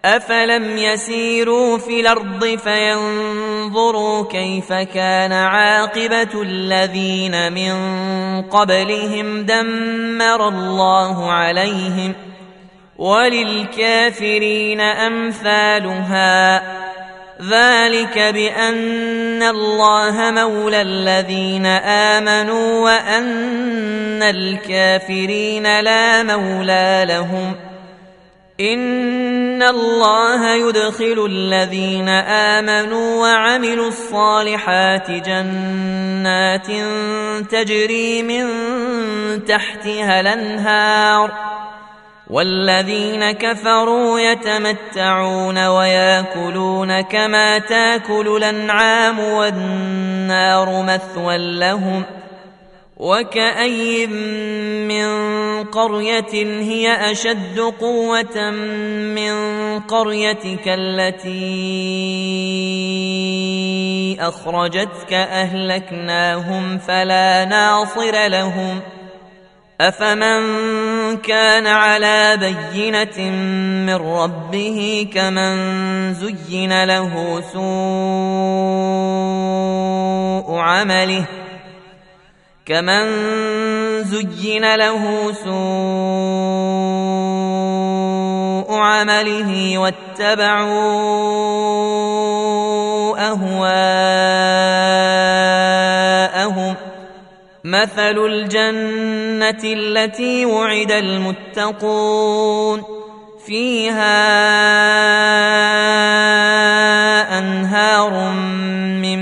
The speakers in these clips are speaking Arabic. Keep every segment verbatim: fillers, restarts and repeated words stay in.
أفلم يسيروا في الأرض فينظروا كيف كان عاقبة الذين من قبلهم دمر الله عليهم وللكافرين أمثالها ذلك بأن الله مولى الذين آمنوا وأن الكافرين لا مولى لهم إن الله يدخل الذين آمنوا وعملوا الصالحات جنات تجري من تحتها الأنهار والذين كفروا يتمتعون ويأكلون كما تأكل الأنعام والنار مثوى لهم وكأي من قرية هي أشد قوة من قريتك التي أخرجتك أهلكناهم فلا ناصر لهم أفمن كان على بينة من ربه كمن زين له سوء عمله كمن زين له سوء عمله واتبعوا أهواءهم مثل الجنة التي وعد المتقون فيها أنهار من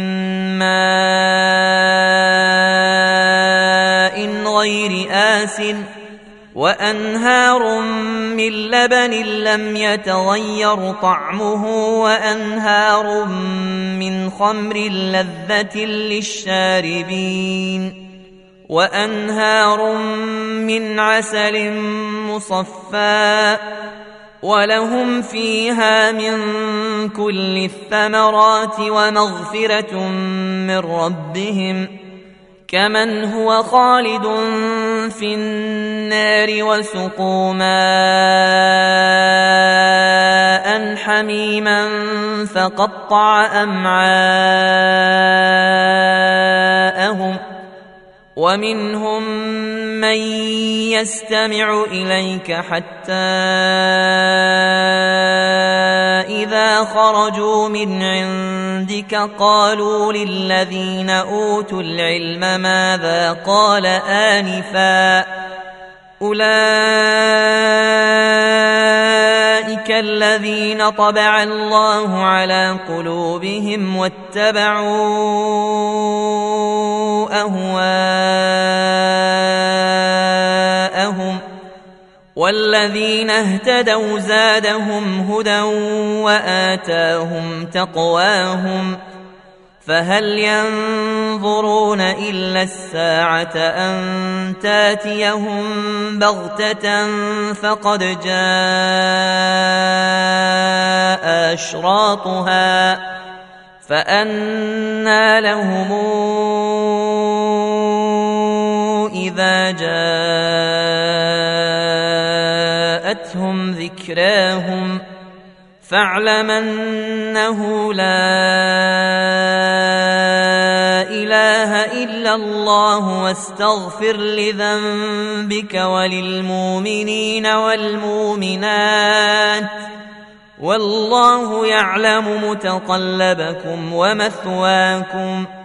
ماء غير آسن وأنهار من لبن لم يتغير طعمه وأنهار من خمر لذة للشاربين وأنهار من عسل مصفى ولهم فيها من كل الثمرات ومغفرة من ربهم كمن هو خالد في النار وسقوا ماء حميما فقطع أمعاءهم ومنهم من يستمع إليك حتى إذا خرجوا من عندك قالوا للذين أوتوا العلم ماذا قال آنفا أولئك الذين طبع الله على قلوبهم واتبعوا أهواءهم والذين اهتدوا زادهم هدى وآتاهم تقواهم فهل ينظرون إلا الساعة أن تاتيهم بغتة فقد جاء أشراطها فأنى لهم إذا جاءتهم ذكراهم فاعلم أنه لا إله إلا الله واستغفر لذنبك وللمؤمنين والمؤمنات والله يعلم متقلبكم ومثواكم